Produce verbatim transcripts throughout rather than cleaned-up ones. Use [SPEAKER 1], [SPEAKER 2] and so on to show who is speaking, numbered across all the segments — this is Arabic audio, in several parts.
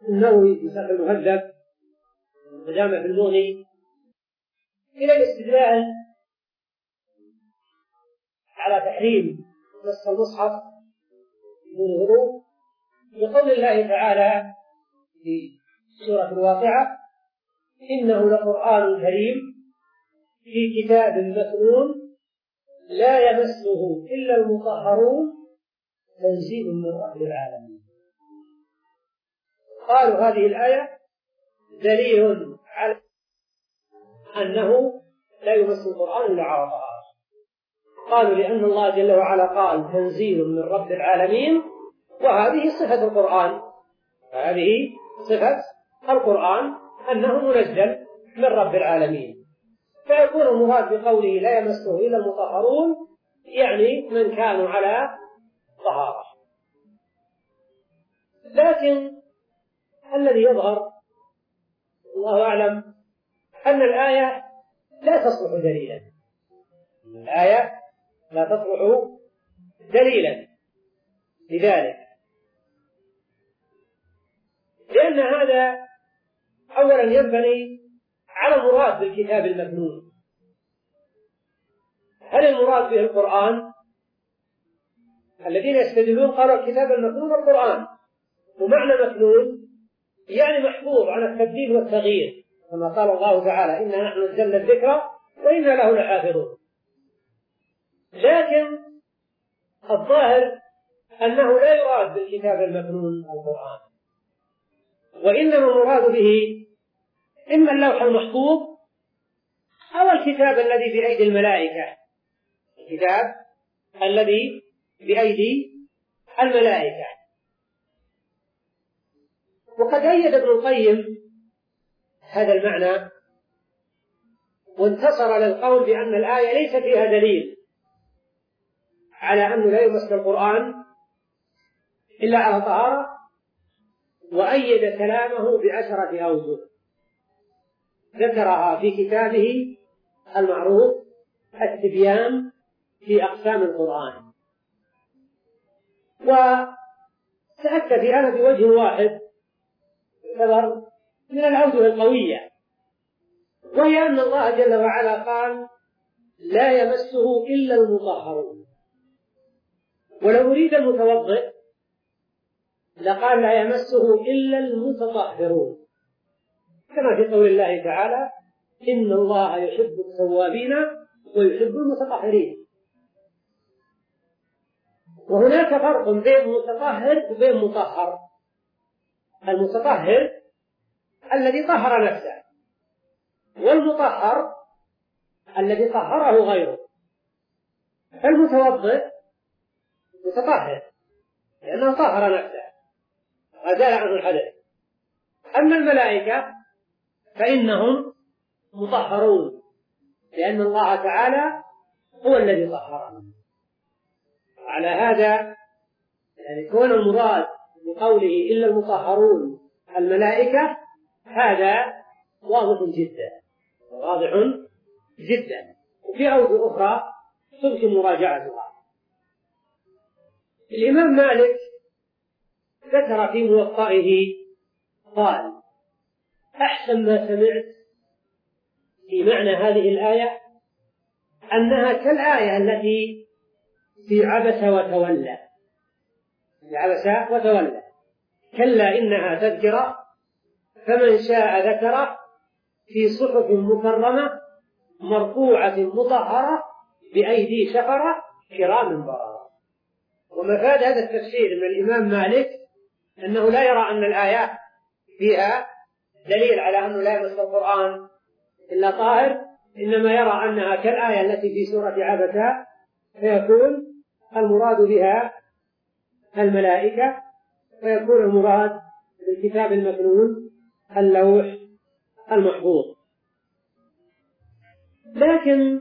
[SPEAKER 1] النووي في شرح المهذب وجامع في المغني إلى الاستدلال على تحريم مس المصحف بالغلو بقول الله تعالى في سورة الواقعة: إنه لقرآن كريم في كتاب مكنون لا يمسه إلا المطهرون تنزيل من رب العالمين. قالوا هذه الآية دليل على أنه لا يمس القرآن إلا على طهارة. قالوا لأن الله جل وعلا قال تنزيل من رب العالمين، وهذه صفة القرآن، هذه صفة القرآن أنه منزل من رب العالمين، فيكون المراد بقوله لا يمسه إلا المطهرون يعني من كانوا على طهارة. لكن الذي يظهر الله أعلم أن الآية لا تصلح دليلا، الآية لا تصلح دليلا لذلك، لأن هذا أولا ينبني على المراد بالكتاب المكنون. هل المراد به القرآن؟ الذين يستدلون قالوا الكتاب المكنون القرآن، ومعنى مكنون يعني محفوظ عن التبديل والتغيير، كما قال الله تعالى: إنا نحن نزلنا الذكر وإنا له لحافظون. لكن الظاهر أنه لا يراد بالكتاب المكنون القرآن، وإنما المراد به إما اللوح المحفوظ أو الكتاب الذي بأيدي الملائكة، الكتاب الذي بأيدي الملائكة. وقد أيد ابن القيم هذا المعنى وانتصر للقول بأن الآية ليس فيها دليل على أنه لا يمس القرآن إلا على طهارة، وأيد كلامه بعشرة أوجه ذكرها في كتابه المعروف التبيان في أقسام القرآن. وتأكد في هذا بوجه واحد يعتبر من الأوجه القوية، وهي أن الله جل وعلا قال: لا يمسه إلا المطهرون. ولو أريد المتوضئ لقال: لا يمسه إلا المتطهرون، كما في قول الله تعالى: إن الله يحب التوابين ويحب المتطهرين. وهناك فرق بين متطهر وبين مطهر. المتطهر الذي طهر نفسه، والمطهر الذي طهره غيره. المتوضئ متطهر لأنه طهر نفسه وزال عنه الحدث. أما الملائكة فإنهم مطهرون لأن الله تعالى هو الذي طهرهم. على هذا يعني كون المراد بقوله إلا المطهرون الملائكة هذا واضح جدا واضح جدا وفي أوجه أخرى تمكن مراجعتها. الإمام مالك ذكر في موطئه قال: أحسن ما سمعت في معنى هذه الآية أنها كالآية التي في عبس وتولى، في عبس وتولى: كلا إنها تذكرة فمن شاء ذكره في صحف مكرمة مرفوعة مطهرة بأيدي سفرة كرام بررة. ومفاد هذا التفسير من الإمام مالك أنه لا يرى أن الآيات فيها دليل على أنه لا يمس القرآن إلا طاهر، إنما يرى أنها كالآية التي في سورة عبسة، فيكون المراد بها الملائكة، ويكون المراد بالكتاب المكنون اللوح المحفوظ. لكن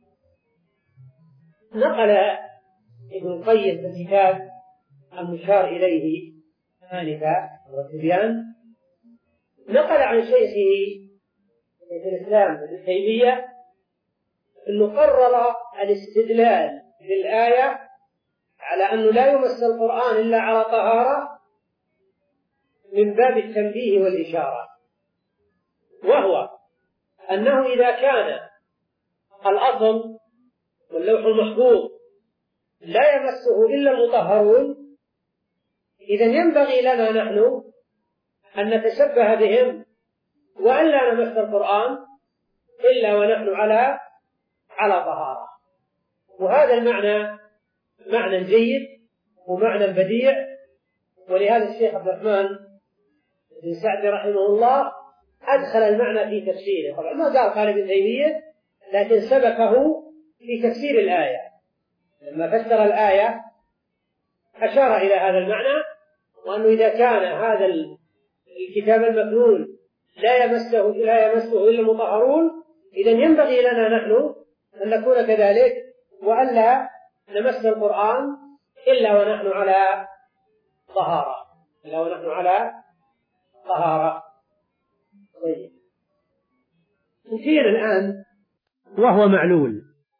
[SPEAKER 1] نقل ابن القيم في الكتاب المشار إليه آنفا والتبيان، نقل عن شيخه شيخ الإسلام ابن تيمية أنه قرر الاستدلال بالآية على أنه لا يمس القرآن إلا على طهارة من باب التنبيه والإشارة، وهو أنه إذا كان الأصل واللوح المحفوظ لا يمسه إلا المطهرون، إذن ينبغي لنا نحن أن نتشبه بهم وأن لا نمس القرآن إلا ونحن على على طهارة. وهذا المعنى معنى جيد ومعنى بديع، ولهذا الشيخ عبد الرحمن بن سعدي رحمه الله أدخل المعنى في تفسيره. طبعا ما قال قال ابن تيمية، لكن سبقه في تفسير الآية. لما فسر الآية أشار إلى هذا المعنى، وأنه إذا كان هذا الكتاب المكنون لا يمسه لا يمسه إلا المطهرون، إذن ينبغي لنا نحن أن نكون كذلك، وأن لا نمس القرآن إلا ونحن على طهارة إلا ونحن على طهارة. طيب، انتهينا الآن وهو معلول.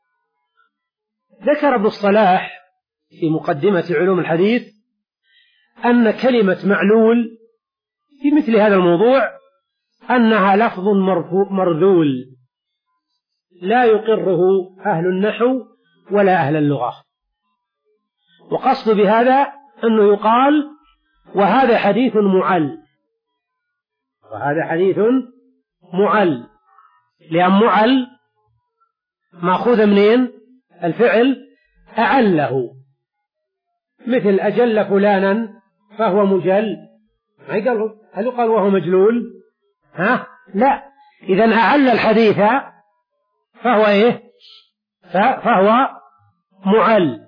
[SPEAKER 1] ذكر ابن الصلاح في مقدمة علوم الحديث أن كلمة معلول في مثل هذا الموضوع أنها لفظ مرذول لا يقره أهل النحو ولا أهل اللغة، وقصد بهذا أنه يقال وهذا حديث معل، وهذا حديث معل، لأن معل مأخوذ منين؟ الفعل أعله، مثل أجل فلانا فهو مجل. هل يقال وهو مجلول؟ ها؟ لا. إذن أعل الحديث فهو إيه؟ فهو معل.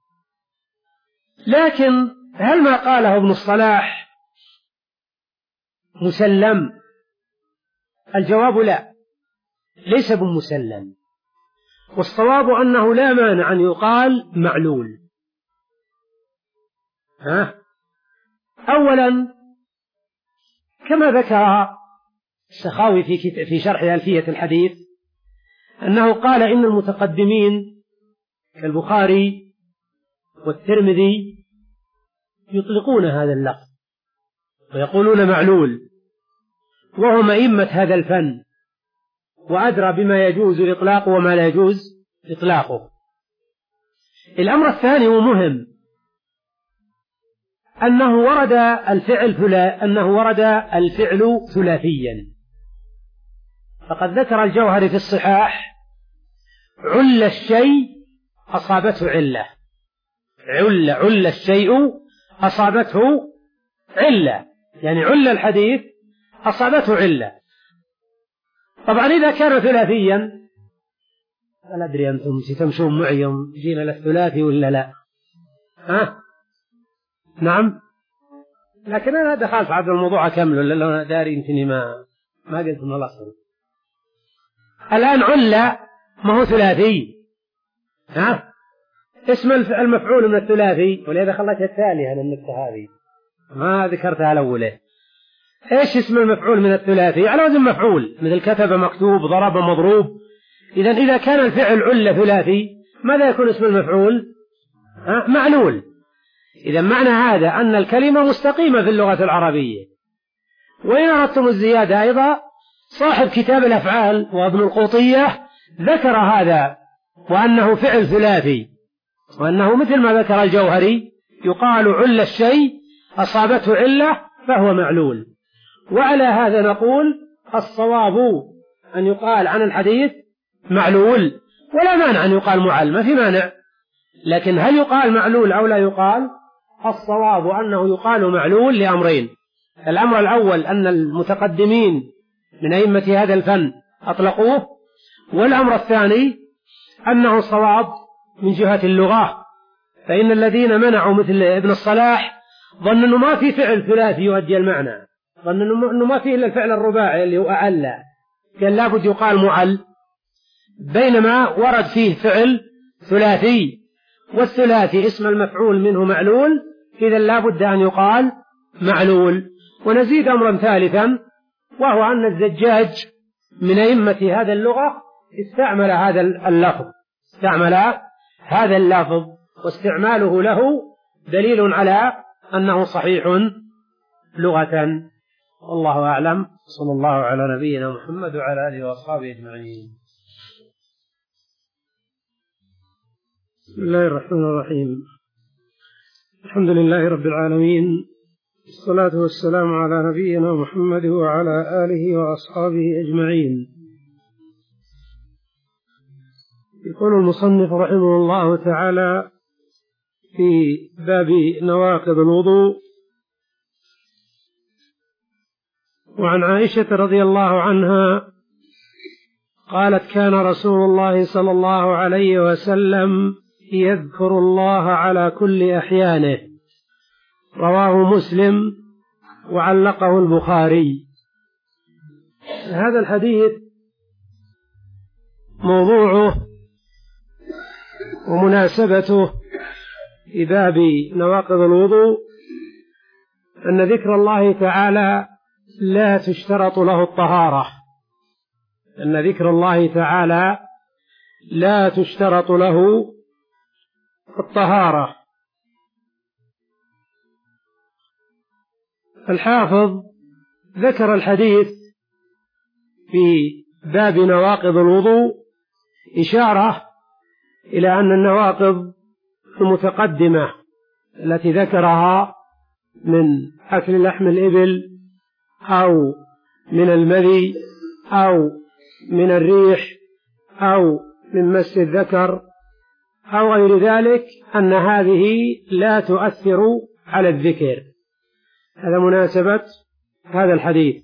[SPEAKER 1] لكن هل ما قاله ابن الصلاح مسلم؟ الجواب لا، ليس بمسلم، والصواب أنه لا مانع أن يقال معلول. ها؟ أولا كما ذكر السخاوي في في شرح ألفية الحديث أنه قال إن المتقدمين كالبخاري والترمذي يطلقون هذا اللفظ ويقولون معلول، وهم أئمة هذا الفن وأدرى بما يجوز إطلاقه وما لا يجوز إطلاقه. الأمر الثاني ومهم أنه ورد الفعل ثلا أنه ورد الفعل ثلاثيا، فقد ذكر الجوهري في الصحاح عل الشيء أصابته علة، عل عل الشيء أصابته علة، يعني عل الحديث أصابته علة. طبعا إذا كان ثلاثيا لا أدري أنتم ستمشون معي يوم جينا للثلاثي ولا لا؟ ها؟ نعم، لكن أنا دخلت عبد الموضوع أكمله لأنه داري يمكنني ما ما قلت من الأصل. الآن عل ما هو ثلاثي، ها؟ اسم المفعول من الثلاثي، ولهذا خليت الثانية أنا النكتة هذه ما ذكرتها الأولى. إيش اسم المفعول من الثلاثي؟ على وزن مفعول، مثل كتب مكتوب، ضرب مضروب. إذا إذا كان الفعل عل ثلاثي ماذا يكون اسم المفعول؟ ها؟ معلول. إذا معنى هذا أن الكلمة مستقيمة في اللغة العربية. وإن أردتم الزيادة أيضا صاحب كتاب الأفعال وابن القوطية ذكر هذا، وأنه فعل ثلاثي، وأنه مثل ما ذكر الجوهري يقال عل الشيء أصابته علة فهو معلول. وعلى هذا نقول الصواب أن يقال عن الحديث معلول، ولا مانع أن يقال معل، ما في مانع. لكن هل يقال معلول أو لا يقال؟ الصواب أنه يقال معلول لأمرين: الأمر الأول أن المتقدمين من أئمة هذا الفن أطلقوه، والأمر الثاني أنه صواب من جهة اللغة، فإن الذين منعوا مثل ابن الصلاح ظن أنه ما في فعل ثلاثي يؤدي المعنى، ظن أنه ما فيه إلا الفعل الرباعي اللي هو أعلى، قال لابد يقال معل، بينما ورد فيه فعل ثلاثي، والثلاثي اسم المفعول منه معلول، إذا لابد أن يقال معلول. ونزيد أمرا ثالثا، وهو أن الزجاج من أئمة هذا اللغة استعمل هذا اللفظ استعمل هذا اللفظ واستعماله له دليل على أنه صحيح
[SPEAKER 2] لغة. والله أعلم. صلى الله على نبينا محمد وعلى آله وأصحابه أجمعين.
[SPEAKER 3] بسم الله الرحمن الرحيم. الحمد لله رب العالمين، الصلاة والسلام على نبينا محمد وعلى آله وأصحابه أجمعين. يقول المصنف رحمه الله تعالى في باب نواقض الوضوء: وعن عائشة رضي الله عنها قالت: كان رسول الله صلى الله عليه وسلم يذكر الله على كل أحيانه. رواه مسلم وعلقه البخاري. هذا الحديث موضوعه ومناسبته في باب نواقض الوضوء أن ذكر الله تعالى لا تشترط له الطهارة، أن ذكر الله تعالى لا تشترط له الطهارة. الحافظ ذكر الحديث في باب نواقض الوضوء إشارة إلى أن النواقض المتقدمة التي ذكرها من أكل لحم الإبل أو من المذي أو من الريح أو من مس الذكر أو غير ذلك أن هذه لا تؤثر على الذكر. هذا مناسبة هذا الحديث،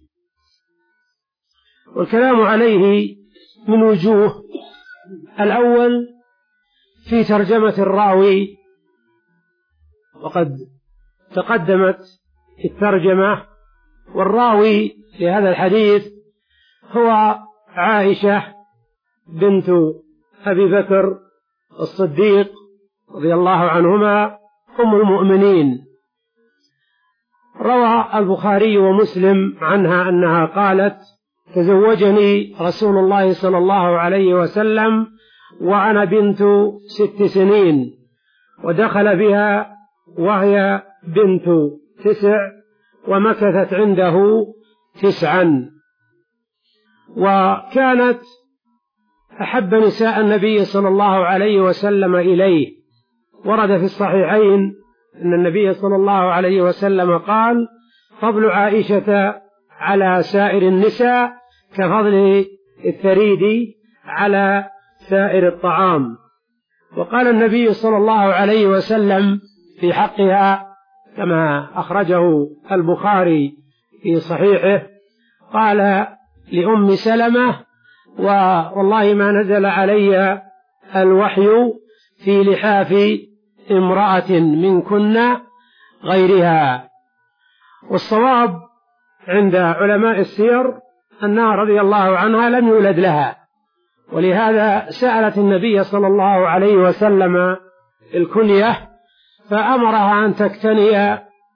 [SPEAKER 3] والكلام عليه من وجوه. الأول في ترجمة الراوي، وقد تقدمت الترجمة، والراوي لهذا الحديث هو عائشة بنت أبي بكر الصديق رضي الله عنهما أم المؤمنين. روى البخاري ومسلم عنها أنها قالت: تزوجني رسول الله صلى الله عليه وسلم وأنا بنت ست سنين، ودخل بها وهي بنت تسع، ومكثت عنده تسعا، وكانت أحب نساء النبي صلى الله عليه وسلم إليه. ورد في الصحيحين أن النبي صلى الله عليه وسلم قال: فضل عائشة على سائر النساء كفضل الثريد على سائر الطعام. وقال النبي صلى الله عليه وسلم في حقها كما أخرجه البخاري في صحيحه، قال لأم سلمة: والله ما نزل علي الوحي في لحاف امرأة منكن غيرها. والصواب عند علماء السير أنها رضي الله عنها لم يولد لها، ولهذا سألت النبي صلى الله عليه وسلم الكنية، فأمرها أن تكتني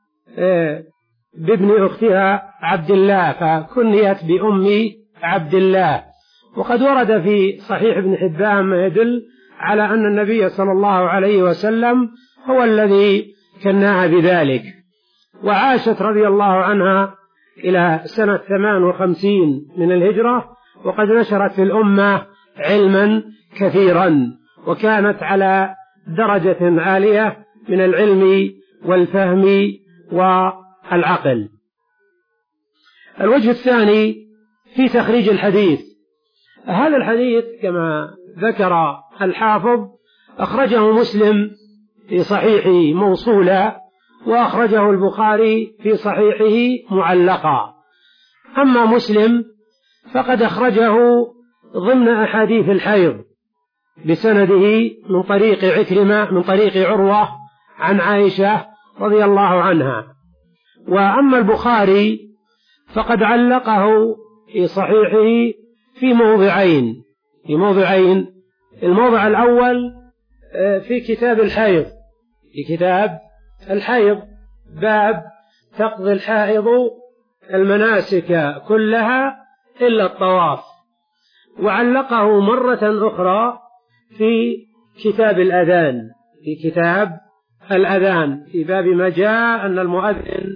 [SPEAKER 3] بابن أختها عبد الله، فكنيت بأم عبد الله. وقد ورد في صحيح ابن حبان ما يدل على أن النبي صلى الله عليه وسلم هو الذي كناها بذلك. وعاشت رضي الله عنها إلى سنة ثمان وخمسين من الهجرة، وقد نشرت في الأمة علما كثيرا، وكانت على درجة عالية من العلم والفهم والعقل. الوجه الثاني في تخريج الحديث. هذا الحديث كما ذكر الحافظ أخرجه مسلم في صحيحه موصولا، وأخرجه البخاري في صحيحه معلقا. أما مسلم فقد أخرجه ضمن أحاديث الحيض بسنده من طريق عكرمة من طريق عروة عن عائشة رضي الله عنها. وأما البخاري فقد علقه في صحيحه في موضعين في موضعين الموضع الأول في كتاب الحيض في كتاب الحيض باب تقضي الحائض المناسك كلها إلا الطواف، وعلقه مرة أخرى في كتاب الأذان في كتاب الأذان في باب ما جاء أن المؤذن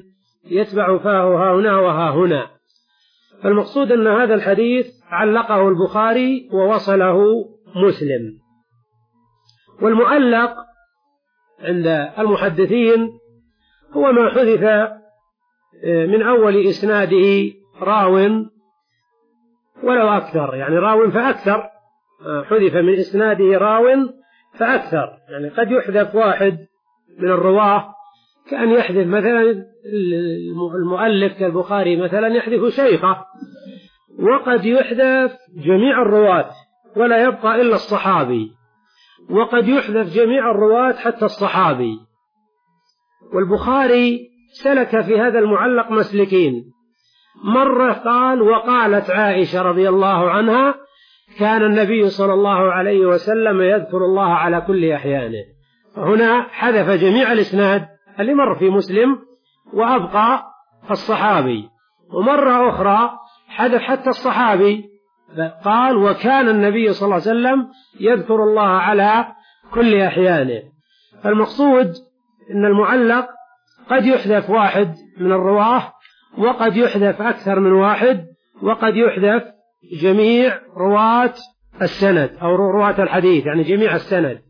[SPEAKER 3] يتبع فاه ها هنا وها هنا. فالمقصود أن هذا الحديث علقه البخاري ووصله مسلم. والمعلق عند المحدثين هو ما حذف من أول إسناده راو ولو أكثر، يعني راو فأكثر، حذف من إسناده راو فأكثر، يعني قد يحذف واحد من الرواه، كأن يحذف مثلا المؤلف كالبخاري مثلا يحذف شيخه، وقد يحذف جميع الرواة ولا يبقى إلا الصحابي، وقد يحذف جميع الرواة حتى الصحابي. والبخاري سلك في هذا المعلق مسلكين، مرة قال وقالت عائشة رضي الله عنها كان النبي صلى الله عليه وسلم يذكر الله على كل أحيانه، هنا حذف جميع الإسناد اللي مر في مسلم وأبقى الصحابي. ومرة أخرى حذف حتى الصحابي، قال وكان النبي صلى الله عليه وسلم يذكر الله على كل أحيانه. فالمقصود أن المعلق قد يحذف واحد من الرواه، وقد يحذف أكثر من واحد، وقد يحذف جميع رواة السند أو رواة الحديث، يعني جميع السند.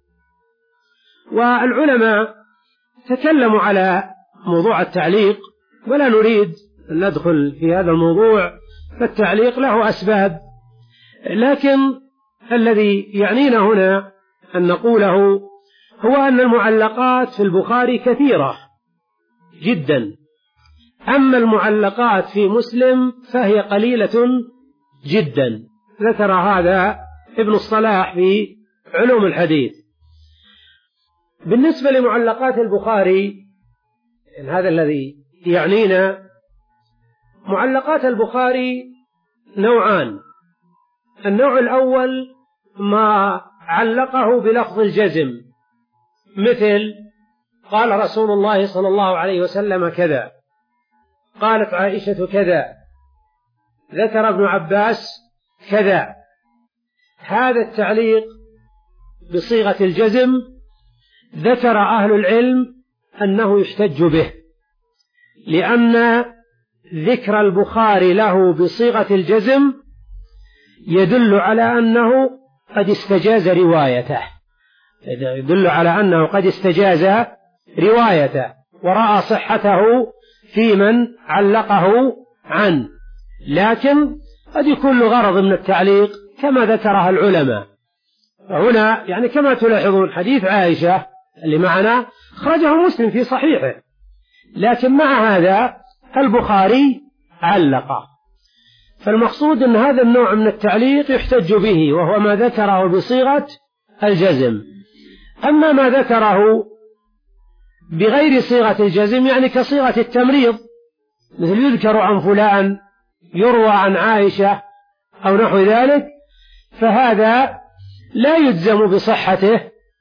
[SPEAKER 3] والعلماء تكلموا على موضوع التعليق، ولا نريد أن ندخل في هذا الموضوع، فالتعليق له أسباب، لكن الذي يعنينا هنا أن نقوله هو أن المعلقات في البخاري كثيرة جدا، أما المعلقات في مسلم فهي قليلة جدا. ذكر هذا ابن الصلاح في علوم الحديث. بالنسبة لمعلقات البخاري، هذا الذي يعنينا، معلقات البخاري نوعان. النوع الأول ما علقه بلفظ الجزم، مثل قال رسول الله صلى الله عليه وسلم كذا، قالت عائشة كذا، ذكر ابن عباس كذا. هذا التعليق بصيغة الجزم ذكر أهل العلم أنه يحتج به، لأن ذكر البخاري له بصيغة الجزم يدل على أنه قد استجاز روايته، يدل على أنه قد استجاز روايته ورأى صحته في من علقه عنه، لكن قد يكون له غرض من التعليق كما ذكرها العلماء. فهنا يعني كما تلاحظون حديث عائشة اللي معنا خرجه مسلم في صحيحه، لكن مع هذا البخاري علقه. فالمقصود أن هذا النوع من التعليق يحتج به، وهو ما ذكره بصيغة الجزم. أما ما ذكره بغير صيغة الجزم، يعني كصيغة التمريض، مثل يذكر عن فلان، يروى عن عائشة أو نحو ذلك، فهذا لا يجزم بصحته،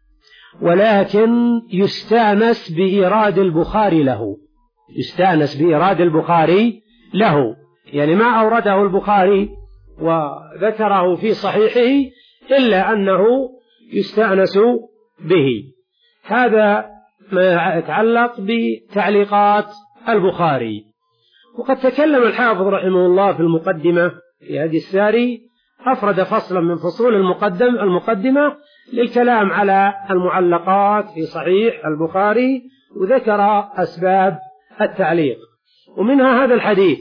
[SPEAKER 3] ولكن يستانس بإيراد البخاري له، يستانس بإيراد البخاري له، يعني ما أورده البخاري وذكره في صحيحه إلا أنه يستأنس به. هذا ما يتعلق بتعليقات البخاري. وقد تكلم الحافظ رحمه الله في المقدمة في هذه الساري، أفرد فصلا من فصول المقدم المقدمة للكلام على المعلقات في صحيح البخاري، وذكر أسباب التعليق، ومنها هذا الحديث.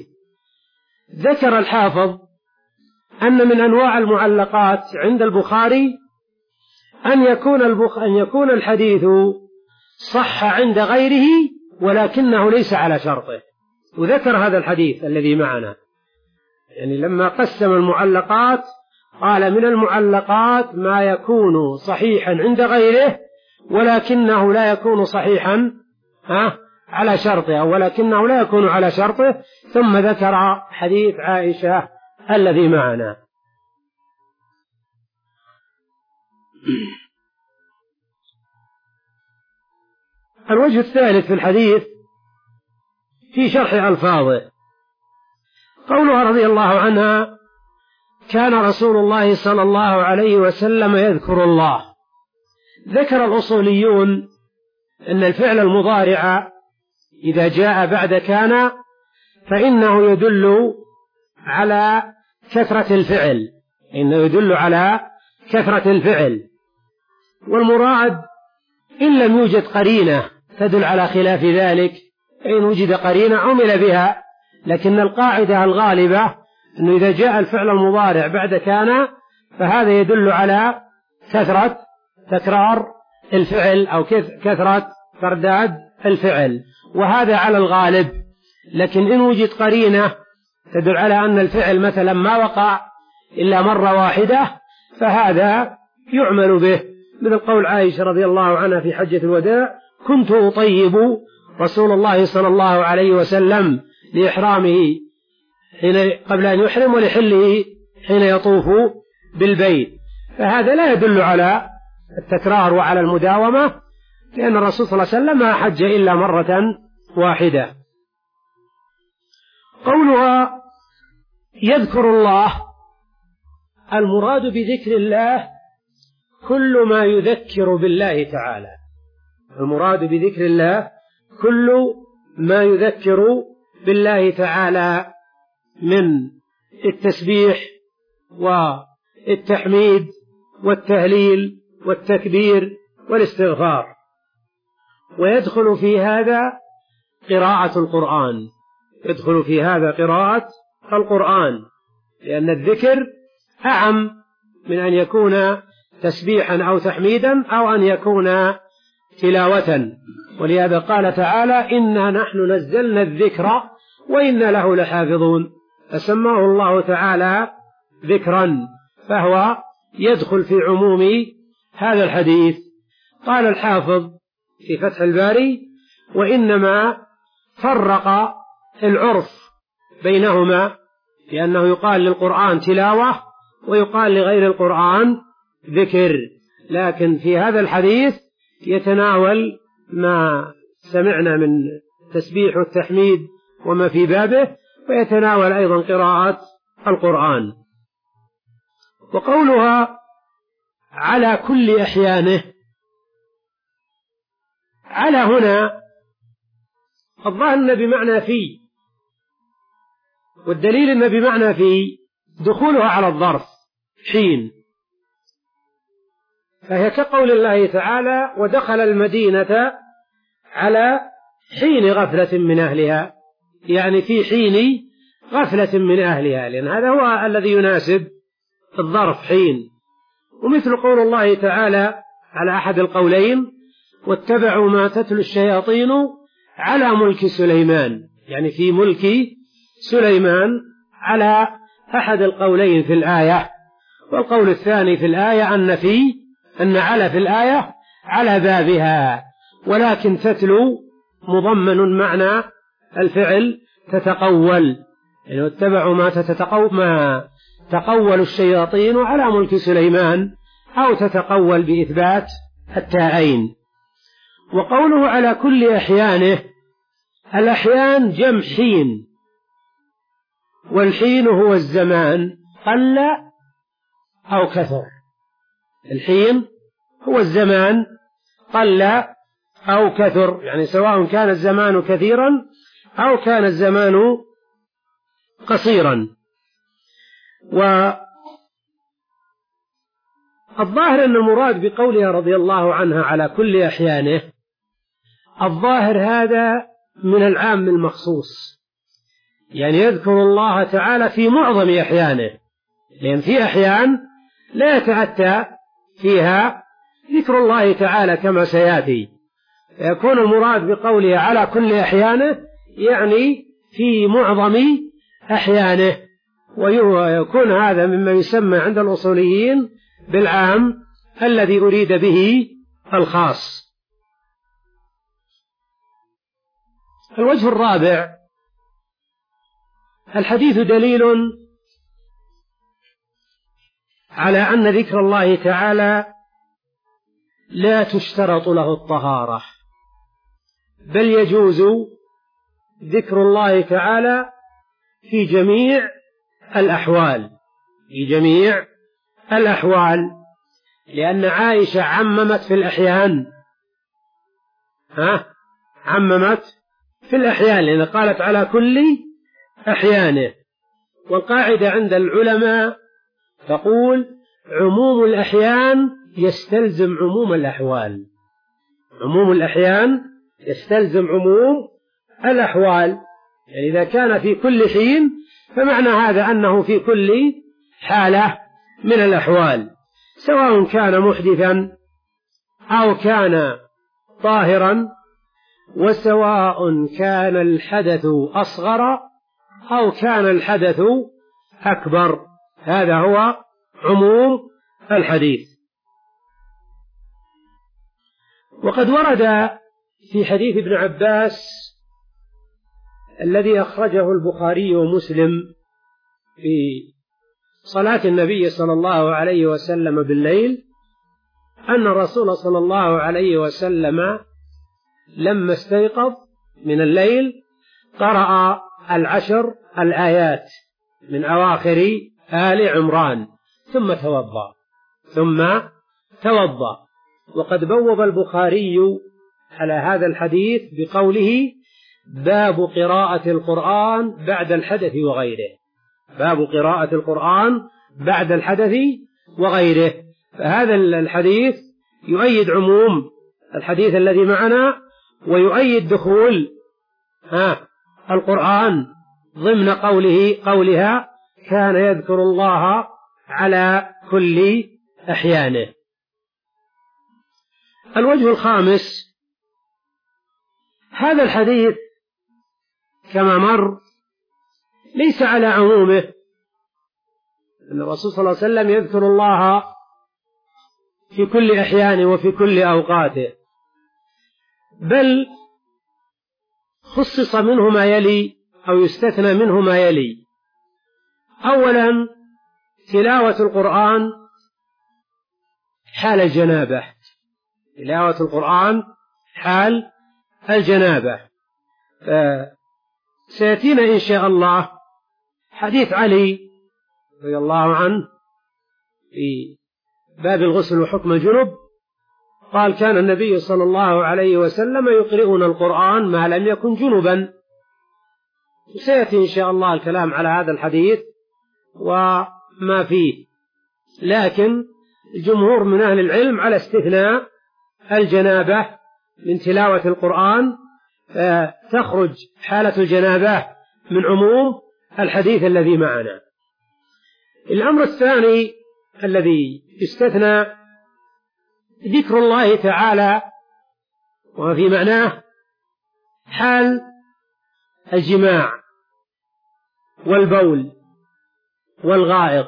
[SPEAKER 3] ذكر الحافظ أن من أنواع المعلقات عند البخاري أن يكون, البخ... أن يكون الحديث صح عند غيره ولكنه ليس على شرطه، وذكر هذا الحديث الذي معنا. يعني لما قسم المعلقات قال من المعلقات ما يكون صحيحا عند غيره ولكنه لا يكون صحيحا ها على شرطه، ولكنه لا يكون على شرطه، ثم ذكر حديث عائشة الذي معنا. الوجه الثالث في الحديث في شرح ألفاظه، قولها رضي الله عنها كان رسول الله صلى الله عليه وسلم يذكر الله. ذكر الأصوليون أن الفعل المضارع إذا جاء بعد كان فإنه يدل على كثرة الفعل، إنه يدل على كثرة الفعل. والمراد إن لم يوجد قرينة تدل على خلاف ذلك، إن وجد قرينة عمل بها، لكن القاعدة الغالبة أنه إذا جاء الفعل المضارع بعد كان فهذا يدل على كثرة تكرار الفعل أو كثرة ترداد الفعل، وهذا على الغالب. لكن إن وجد قرينة تدل على أن الفعل مثلا ما وقع إلا مرة واحدة فهذا يعمل به، مثل قول عائشة رضي الله عنها في حجة الوداع: كنت أطيب رسول الله صلى الله عليه وسلم لإحرامه حين قبل أن يحرم ولحله حين يطوف بالبيت. فهذا لا يدل على التكرار وعلى المداومة، لأن الرسول صلى الله عليه وسلم ما حج إلا مرة واحدة. قولها يذكر الله، المراد بذكر الله كل ما يذكر بالله تعالى، المراد بذكر الله كل ما يذكر بالله تعالى من التسبيح والتحميد والتهليل والتكبير والاستغفار. ويدخل في هذا قراءة القرآن، يدخل في هذا قراءة القرآن، لأن الذكر أعم من أن يكون تسبيحا أو تحميدا أو أن يكون تلاوة. ولهذا قال تعالى: إنا نحن نزلنا الذكر وإنا له لحافظون، فسماه الله تعالى ذكرا، فهو يدخل في عموم هذا الحديث. قال الحافظ في فتح الباري: وإنما فرق العرف بينهما، لأنه يقال للقرآن تلاوة ويقال لغير القرآن ذكر، لكن في هذا الحديث يتناول ما سمعنا من تسبيح والتحميد وما في بابه، ويتناول أيضا قراءة القرآن. وقولها على كل أحيانه، على هنا الظاهر أن بمعنى في، والدليل أن بمعنى في دخولها على الظرف حين، فهي كقول الله تعالى: ودخل المدينة على حين غفلة من أهلها، يعني في حين غفلة من أهلها، لأن هذا هو الذي يناسب الظرف حين. ومثل قول الله تعالى على أحد القولين: واتبعوا ما تتلو الشياطين على ملك سليمان، يعني في ملك سليمان، على أحد القولين في الآية. والقول الثاني في الآية أن في أن على في الآية على بابها، ولكن تتلو مضمن معنى الفعل تتقول، يعني واتبعوا ما تتقول ما تقول الشياطين على ملك سليمان، أو تتقول بإثبات التاءين. وقوله على كل أحيانه، الأحيان جمع حين، والحين هو الزمان قل أو كثر، الحين هو الزمان قل أو كثر، يعني سواء كان الزمان كثيرا أو كان الزمان قصيرا. والظاهر أن المراد بقولها رضي الله عنها على كل أحيانه، الظاهر هذا من العام المخصوص، يعني يذكر الله تعالى في معظم أحيانه، لأن في أحيان لا يتأتى فيها ذكر الله تعالى كما سيأتي، يكون المراد بقوله على كل أحيانه يعني في معظم أحيانه، ويكون هذا مما يسمى عند الأصوليين بالعام الذي أريد به الخاص. الوجه الرابع، الحديث دليل على أن ذكر الله تعالى لا تشترط له الطهارة، بل يجوز ذكر الله تعالى في جميع الأحوال، في جميع الأحوال، لأن عائشة عممت في الأحيان، ها عممت في الأحيان، لأن قالت على كل أحيانه. والقاعدة عند العلماء تقول عموم الأحيان يستلزم عموم الأحوال. عموم الأحيان يستلزم عموم الأحوال، يعني إذا كان في كل حين فمعنى هذا أنه في كل حالة من الأحوال، سواء كان محدثا أو كان طاهرا، وسواء كان الحدث أصغر أو كان الحدث أكبر. هذا هو عموم الحديث. وقد ورد في حديث ابن عباس الذي أخرجه البخاري ومسلم في صلاة النبي صلى الله عليه وسلم بالليل أن الرسول صلى الله عليه وسلم لما استيقظ من الليل قرأ العشر الآيات من أواخر آل عمران ثم توضأ ثم توضأ وقد بوب البخاري على هذا الحديث بقوله باب قراءة القرآن بعد الحدث وغيره. باب قراءة القرآن بعد الحدث وغيره. فهذا الحديث يؤيد عموم الحديث الذي معنا، ويؤيد دخول ها القرآن ضمن قوله قولها كان يذكر الله على كل أحيانه. الوجه الخامس، هذا الحديث كما مر ليس على عمومه، أن الرسول صلى الله عليه وسلم يذكر الله في كل أحيانه وفي كل أوقاته، بل خصص منه ما يلي أو يستثنى منه ما يلي. أولا تلاوة القرآن حال الجنابة، تلاوة القرآن حال الجنابة. سيأتينا إن شاء الله حديث علي رضي الله عنه في باب الغسل وحكم الجنب، قال كان النبي صلى الله عليه وسلم يقرئنا القرآن ما لم يكن جنبا. سيأتي إن شاء الله الكلام على هذا الحديث وما فيه، لكن الجمهور من أهل العلم على استثناء الجنابة من تلاوة القرآن، تخرج حالة الجنابة من عموم الحديث الذي معنا. الأمر الثاني الذي استثنى ذكر الله تعالى وفي معناه حال الجماع والبول والغائط،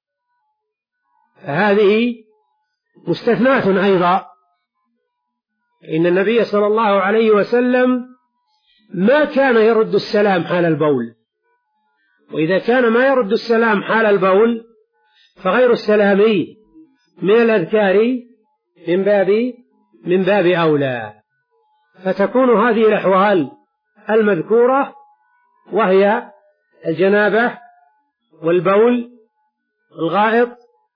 [SPEAKER 3] فهذه مستثناة أيضا. إن النبي صلى الله عليه وسلم ما كان يرد السلام حال البول، وإذا كان ما يرد السلام حال البول فغير السلامي من الأذكار من باب من باب أولى. فتكون هذه الأحوال المذكورة وهي الجنابة والبول والغائط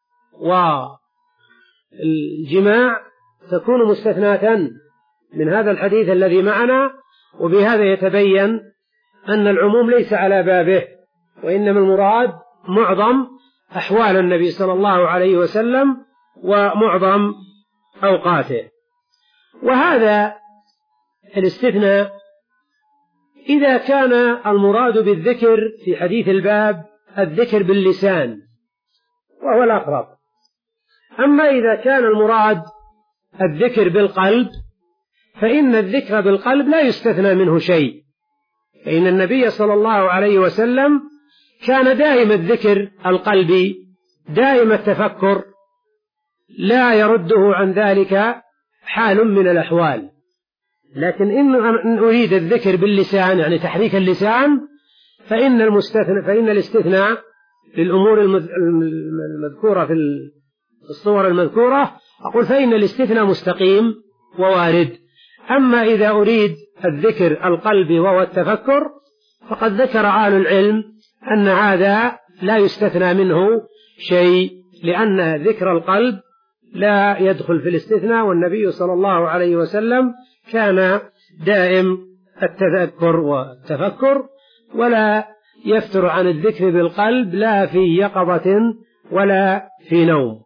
[SPEAKER 3] والجماع تكون مستثناة من هذا الحديث الذي معنا. وبهذا يتبين أن العموم ليس على بابه، وإنما المراد معظم أحوال النبي صلى الله عليه وسلم ومعظم أوقاته. وهذا الاستثناء إذا كان المراد بالذكر في حديث الباب الذكر باللسان وهو الأقرب. أما إذا كان المراد الذكر بالقلب فإن الذكر بالقلب لا يستثنى منه شيء، فإن النبي صلى الله عليه وسلم كان دائم الذكر القلبي دائم التفكر، لا يرده عن ذلك حال من الأحوال. لكن إن أريد الذكر باللسان يعني تحريك اللسان فإن المستثنى فإن الاستثناء للأمور المذكورة في الصور المذكورة أقول فإن الاستثناء مستقيم ووارد. أما إذا أريد الذكر القلبي وهو التفكر فقد ذكر أهل العلم أن هذا لا يستثنى منه شيء، لأن ذكر القلب لا يدخل في الاستثناء، والنبي صلى الله عليه وسلم كان دائم التذكر والتفكر، ولا يفتر عن الذكر بالقلب لا في يقظة ولا في نوم.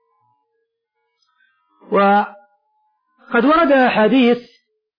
[SPEAKER 3] وقد ورد أحاديث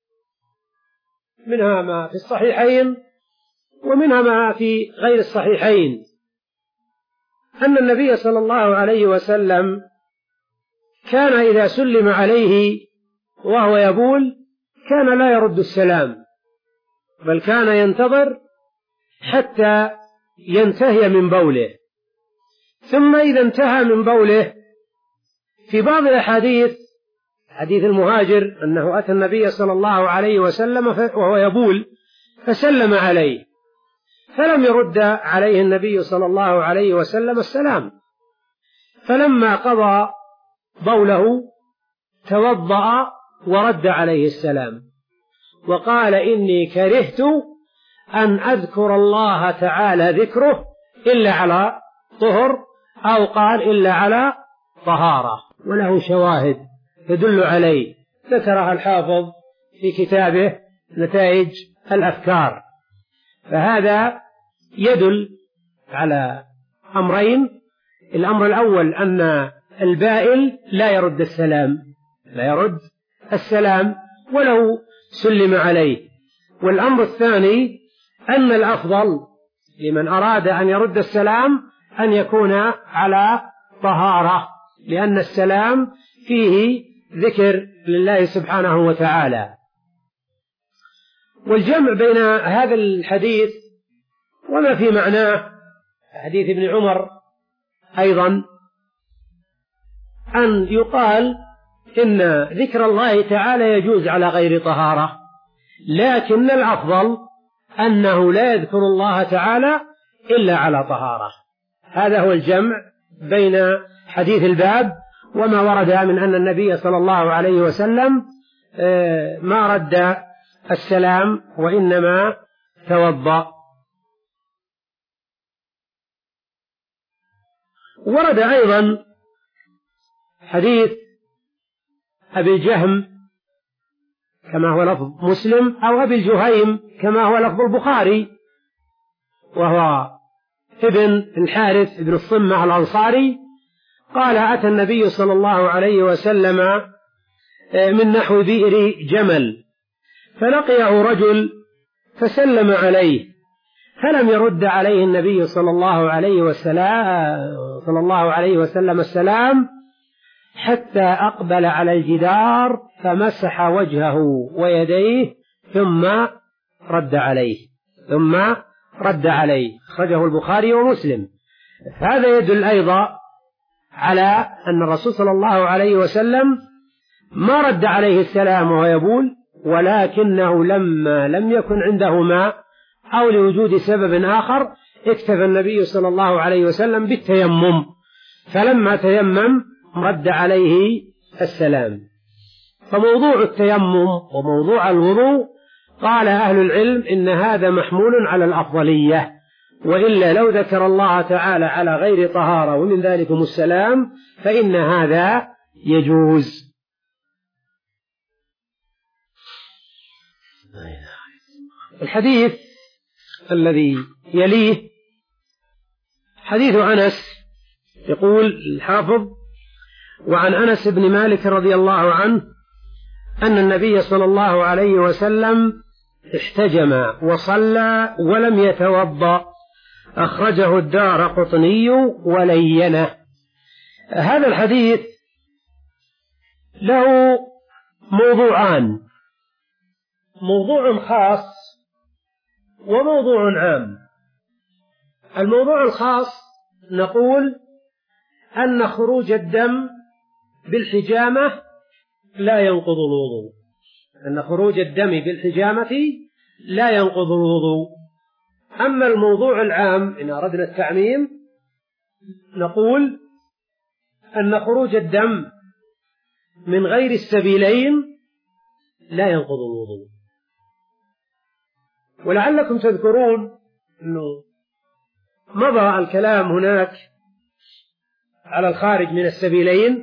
[SPEAKER 3] منها ما في الصحيحين ومنها ما في غير الصحيحين أن النبي صلى الله عليه وسلم كان إذا سلم عليه وهو يبول كان لا يرد السلام، بل كان ينتظر حتى ينتهي من بوله، ثم إذا انتهى من بوله في بعض الأحاديث حديث المهاجر أنه أتى النبي صلى الله عليه وسلم وهو يبول فسلم عليه فلم يرد عليه النبي صلى الله عليه وسلم السلام، فلما قضى بوله توضأ ورد عليه السلام وقال إني كرهت أن أذكر الله تعالى ذكره إلا على طهر، أو قال إلا على طهارة، وله شواهد تدل عليه ذكرها الحافظ في كتابه نتائج الأفكار. فهذا يدل على أمرين: الأمر الأول أن البائل لا يرد السلام لا يرد السلام ولو سلم عليه، والأمر الثاني أن الأفضل لمن أراد أن يرد السلام أن يكون على طهارة، لأن السلام فيه ذكر لله سبحانه وتعالى. والجمع بين هذا الحديث وما في معناه حديث ابن عمر أيضا أن يقال إن ذكر الله تعالى يجوز على غير طهارة، لكن الأفضل أنه لا يذكر الله تعالى إلا على طهارة. هذا هو الجمع بين حديث الباب وما ورد من أن النبي صلى الله عليه وسلم ما رد السلام وإنما توضأ. ورد أيضا حديث أبي الجهم كما هو لفظ مسلم، أو أبي الجهيم كما هو لفظ البخاري، وهو ابن الحارث بن الصمة الأنصاري، قال: أتى النبي صلى الله عليه وسلم من نحو بئر جمل فلقيه رجل فسلم عليه فلم يرد عليه النبي صلى الله عليه وسلم صلى الله عليه وسلم السلام حتى أقبل على الجدار فمسح وجهه ويديه ثم رد عليه ثم رد عليه أخرجه البخاري ومسلم. هذا يدل أيضا على أن الرسول صلى الله عليه وسلم ما رد عليه السلام وهو يبول، ولكنه لما لم يكن عنده ماء أو لوجود سبب آخر اكتفى النبي صلى الله عليه وسلم بالتيمم، فلما تيمم رد عليه السلام. فموضوع التيمم وموضوع الوضوء قال أهل العلم إن هذا محمول على الأفضلية، وإلا لو ذكر الله تعالى على غير طهارة ومن ذلكم السلام فإن هذا يجوز. الحديث الذي يليه حديث أنس، يقول الحافظ: وعن أنس بن مالك رضي الله عنه أن النبي صلى الله عليه وسلم احتجم وصلى ولم يتوضأ، أخرجه الدارقطني ولينه. هذا الحديث له موضوعان: موضوع خاص وموضوع عام. الموضوع الخاص نقول أن خروج الدم بالحجامة لا ينقض الوضوء أن خروج الدم بالحجامة لا ينقض الوضوء. أما الموضوع العام إن أردنا التعميم نقول أن خروج الدم من غير السبيلين لا ينقض الوضوء. ولعلكم تذكرون أنه مضى الكلام هناك على الخارج من السبيلين،